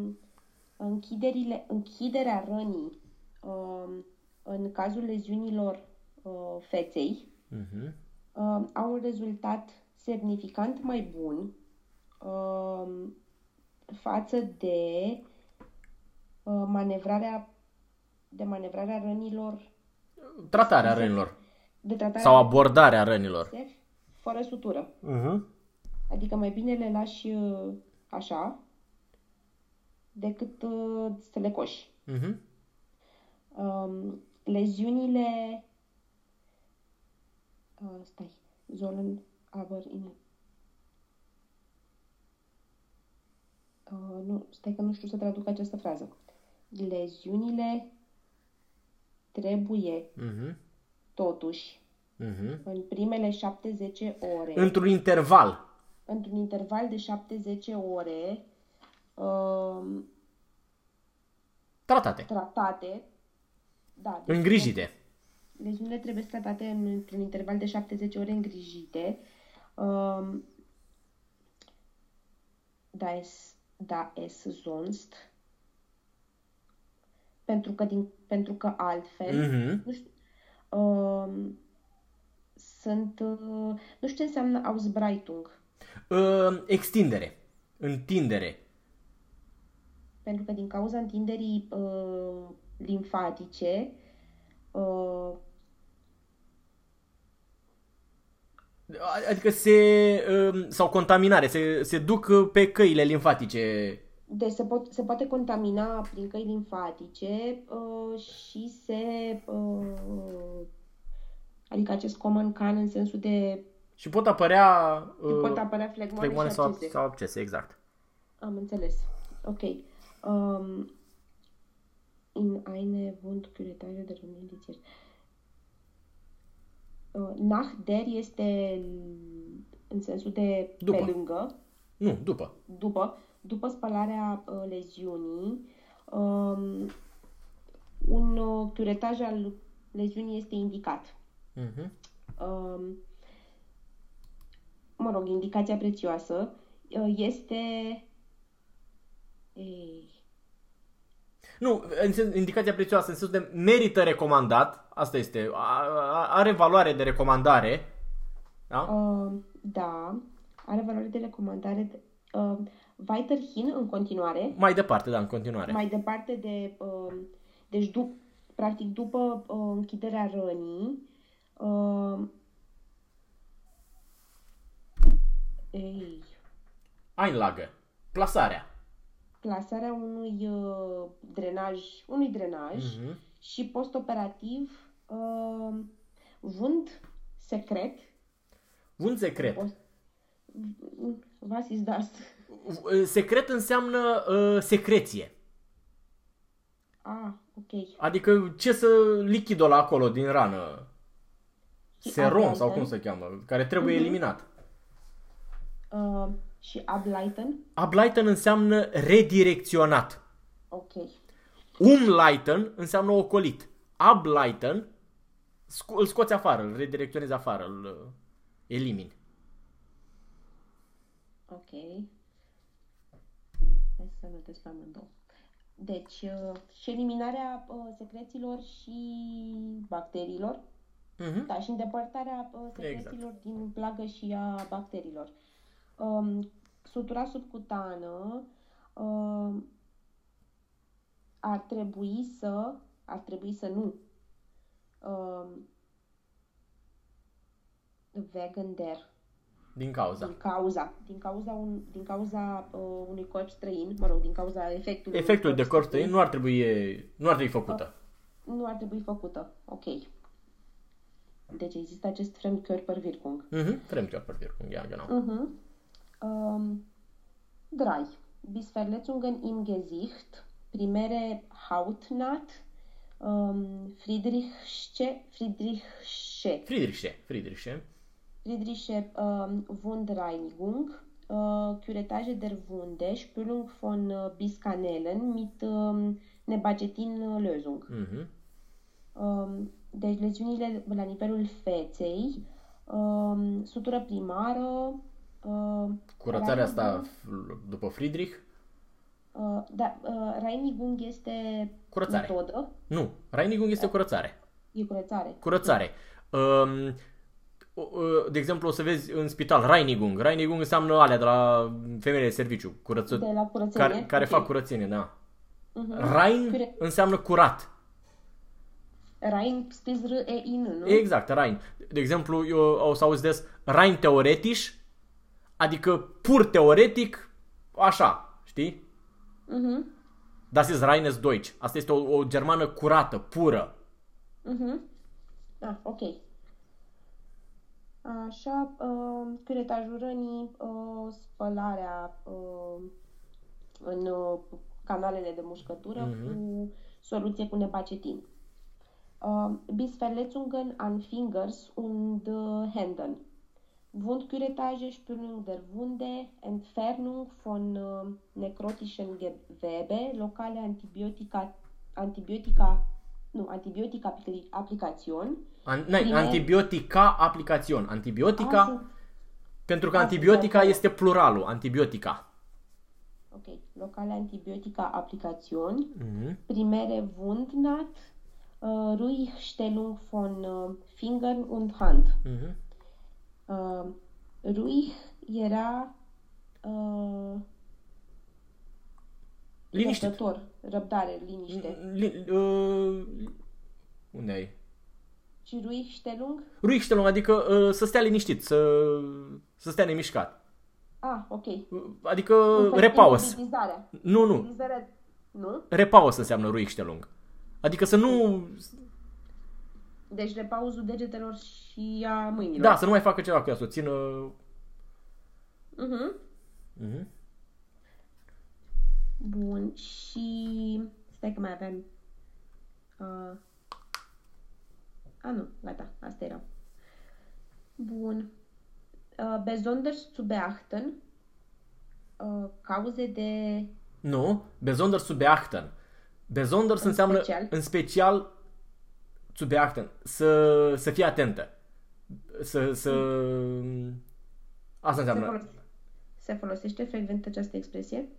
închiderea rănii în cazul leziunilor feței au un rezultat semnificant mai bun față de manevrarea rănilor, tratarea rănilor sau abordarea rănilor fără sutură. Adică mai bine le lași așa decât să le coși. Mhm. Leziunile... stai. Sollen aber in... nu, stai că nu știu să traduc această frază. Leziunile trebuie totuși în primele 7-10 ore, Într-un interval. într-un interval de 7-10 ore, Tratate. tratate. Da, deci Îngrijite. leziunile trebuie tratate într-un interval de 7-10 ore îngrijite. Da es sonst. Pentru că altfel, nu știu, sunt, nu știu ce înseamnă Ausbreitung. Extindere. Întindere. Pentru că din cauza întinderii limfatice, Adică sau contaminare, se duc pe căile limfatice. deci se poate contamina prin căi limfatice și adică acest common can în sensul de... Și pot apărea flegmoane și abscese. sau abscese, exact. Am înțeles. Ok. In eine Wundkühltage der Indizier. Nach der este în sensul de După. pe lângă. Nu, după. După spălarea leziunii, un curetaj al leziunii este indicat. Mă rog, indicația prețioasă este... Nu, indicația prețioasă în sensul de merită recomandat, asta este, are valoare de recomandare, da? Da, are valoare de recomandare. Weiterhin, în continuare. Mai departe, da, în continuare. Mai departe de... deci, practic, după închiderea rănii, Einlage, plasarea. Plasarea unui drenaj și postoperativ Wund secret. Wund secret. Was ist das? Secret înseamnă secreție. Ok. Adică ce să lichidul acolo din rană? Serum sau cum se cheamă, care trebuie eliminat. Și ableiten? Ableiten înseamnă redirecționat. Ok. Umleiten înseamnă ocolit. Ableiten îl scoți afară, îl redirecționezi afară, îl elimini. Ok. Hai să notez pe amândouă. Deci, și eliminarea secrețiilor și bacteriilor. Da, și îndepărtarea secrețiilor din plagă și a bacteriilor. Sutura subcutană ar trebui să nu wegen der din cauza unui corp străin, mă rog, din cauza efectului de corp străin nu ar trebui făcută. Nu ar trebui făcută. Ok. Deci există acest Fremdkörperwirkung. Fremdkörperwirkung, ja, genau. Drei. Bis Verletzungen im Gesicht, primere Hautnaht, Friedrichsche Wundreinigung, Curettage der Wunde, Spülung von Biskanelen mit Nebacetin-Lösung. Deci leziunile la nivelul feței, sutură primară, curățarea asta după Friedrich? Reinigung este curățare. Metodă. Nu, Reinigung este curățare. E curățare. Curățare. De exemplu, o să vezi în spital Reinigung. Reinigung înseamnă alea de la femeile de serviciu, de la curățenie, care fac curățenie, da. Rein înseamnă curat. Rein, scris R-E-I-N, nu? Exact, Rein. De exemplu, eu o să auzi des Rein teoretisch, adică pur teoretic, așa, știi? Das ist reines Deutsch. Asta este o germană curată, pură. Ok. Așa, curetajul rănii, spălarea în canalele de mușcătură cu soluție cu nebacetin. Bis Verletzungen an Fingers und Händen. Wundküretage, Spülung der Wunde, Entfernung von nekrotischen Gewebe, lokale Antibiotika-Applikation. Antibiotica-Application. Antibiotica, pentru că antibiotica este pluralul, antibiotica. Ok, lokale Antibiotika-Applikation. Primere Wundnaht, Ruhigstellung von Fingern und Hand. Ruhig era liniștit. Răbdare, liniște. Unde ai? Și Ruhigstellung? Ruhigstellung, adică să stea liniștit, să stea nemișcat. Ok. Adică repaus. Nu. Nu? Repaus înseamnă Ruhigstellung. Adică să nu... Deci repausul degetelor și a mâinilor. Da, să nu mai facă ceva cu ea, să o țină... Bun, și... Stai că mai avem... nu, gata, asta era. Bun. Besonders zu beachten. Cauze de... Nu, besonders zu beachten. Besonders înseamnă în special zu beachten, să fii atentă. Asta înseamnă. Se folosește frecvent această expresie?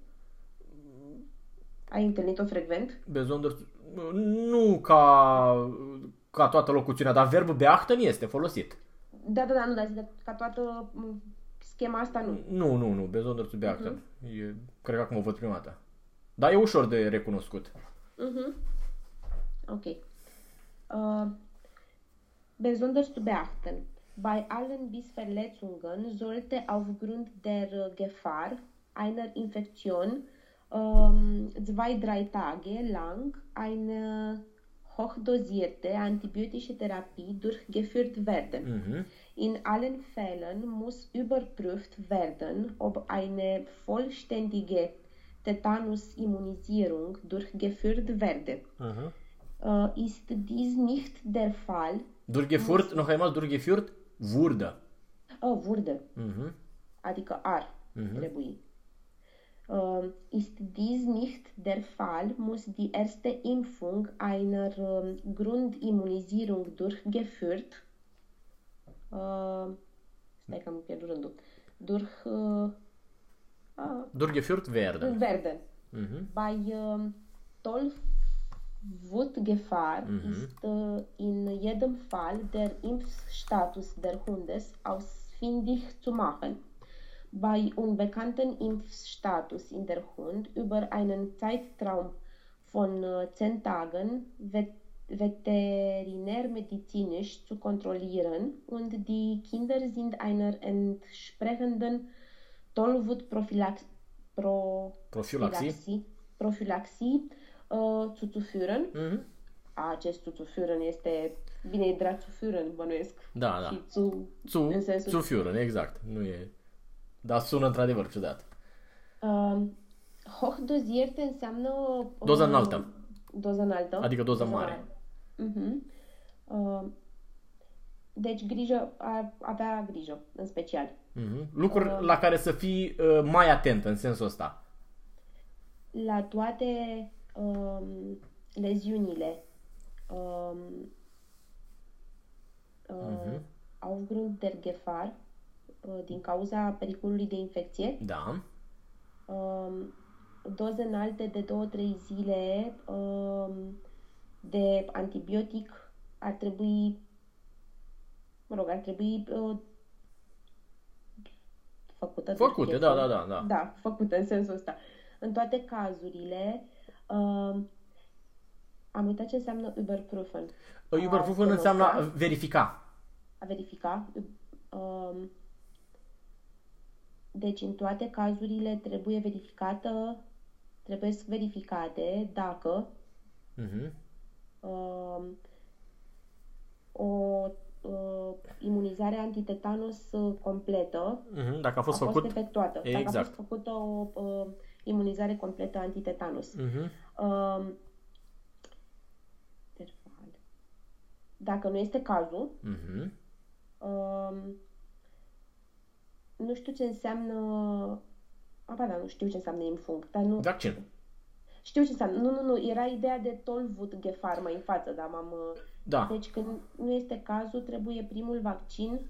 Ai întâlnit-o frecvent? Besonders, nu ca toată locuțiunea, dar verbul beachten este folosit. Da, nu, dar zic ca toată schema asta nu. Nu, besonders zu beachten. Cred că acum o văd prima dată. Dar e ușor de recunoscut. Ok. Besonders zu beachten. Bei allen Bissverletzungen sollte aufgrund der Gefahr einer Infektion 2-3 Tage lang eine hochdosierte antibiotische Therapie durchgeführt werden. In allen Fällen muss überprüft werden, ob eine vollständige Tetanus-Immunisierung durchgeführt werde. Ist dies nicht der Fall? Durchgeführt, noch einmal durchgeführt, wurde. Wurde. Adică ar trebui. Ist dies nicht der Fall, muss die erste Impfung einer Grundimmunisierung durchgeführt. Stai că am pierdut rândul. Durchgeführt werden. Bei Tollwutgefahr ist in jedem Fall der Impfstatus der Hundes ausfindig zu machen. Bei unbekannten Impfstatus in der Hund über einen Zeitraum von 10 Tagen veterinärmedizinisch zu kontrollieren und die Kinder sind einer entsprechenden Tollwutprophylaxie zuzuführen. Acest zuzuführen este bine, drazuführen, bănuiesc. Da. Și în sensul... Zuführen, exact. Nu e... Dar sună într-adevăr ciudat. Hochdosierte înseamnă... Doza înaltă. Doza înaltă. Adică doza mare. Deci grijă, avea grijă, în special. Lucruri la care să fii mai atent în sensul ăsta. La toate leziunile aufgrund der Gefahr, din cauza pericolului de infecție. Da. Doze înalte de 2-3 zile de antibiotic ar trebui făcută. Făcute, da. Da, făcută în sensul ăsta. În toate cazurile, am uitat ce înseamnă überprüfen. Überprüfen înseamnă a verifica. A verifica. Deci în toate cazurile trebuie trebuie să verificate dacă Mhm. o imunizare antitetanus completă Dacă a fost a fost făcut... efectuată. Dacă a Exact. fost făcută o imunizare completă antitetanus. Mhm. Dacă nu este cazul, Mhm. nu știu ce înseamnă... nu știu ce înseamnă Impfung, dar nu... Vaccin. Știu ce înseamnă. Nu. Era ideea de Tollwut-Gefahr mai în față, dar m-am... Da. Deci când nu este cazul, trebuie primul vaccin...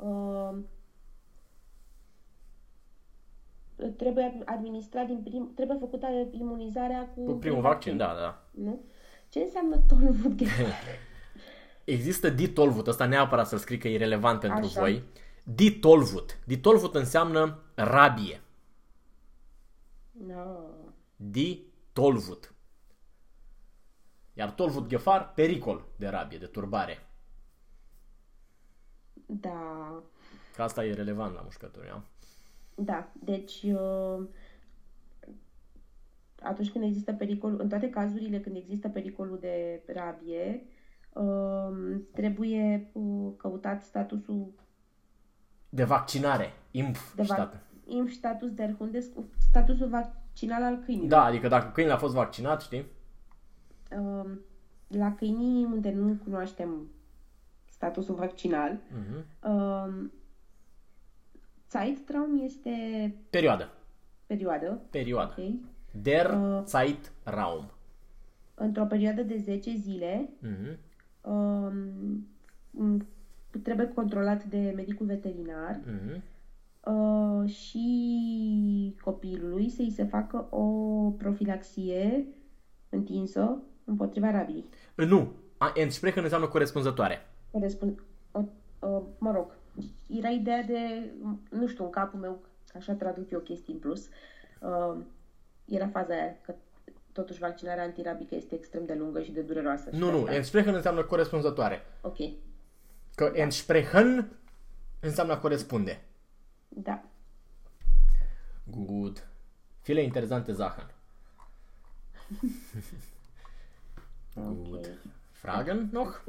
trebuie administrat trebuie făcută imunizarea cu Primul vaccin, da. Nu? Ce înseamnă Tollwut-Gefahr? Există Ditolvut, ăsta neapărat să-l scrii că e relevant pentru Așa. voi. Ditolvut. Ditolvut înseamnă rabie. No. Ditolvut. Iar Tollwut-Gefahr, pericol de rabie, de turbare. Da. Că asta e relevant la mușcături, da? Da, deci atunci când există pericol, în toate cazurile când există pericolul de rabie, trebuie căutat statusul De vaccinare. Impfstatus der Hundes, statusul vaccinal al câinilor. Da, adică dacă câinele a fost vaccinat, știi? La câinii unde nu cunoaștem statusul vaccinal, Zeitraum este Perioadă. perioadă. Okay. Der Zeitraum. Într-o perioadă de 10 zile trebuie controlat de medicul veterinar și copilului să-i se facă o profilaxie întinsă împotriva rabiei. Nu. Entsprechen înseamnă corespunzătoare. Mă rog, era ideea de, nu știu, în capul meu, așa traduc eu chestii în plus, era faza aia, că totuși vaccinarea antirabică este extrem de lungă și de dureroasă. Nu, entsprechen înseamnă corespunzătoare. Ok. Că entsprechen înseamnă a corespunde. Da. Gut. Viele interessante Sachen. Gut. Fragen noch?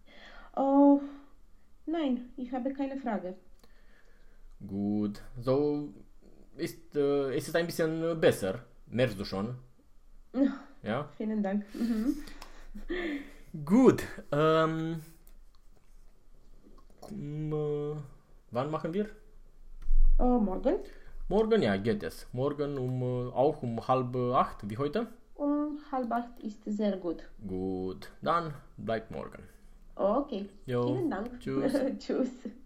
Nein, ich habe keine Frage. Gut. So ist es ein bisschen besser. Merkst du schon? Ja? Vielen Dank. Gut. Wann machen wir? Morgen. Morgen, ja, geht es. Morgen auch um 7:30, wie heute? Um 7:30 ist sehr gut. Gut, dann bleibt morgen. Okay. Jo. Vielen Dank. Tschüss. Tschüss.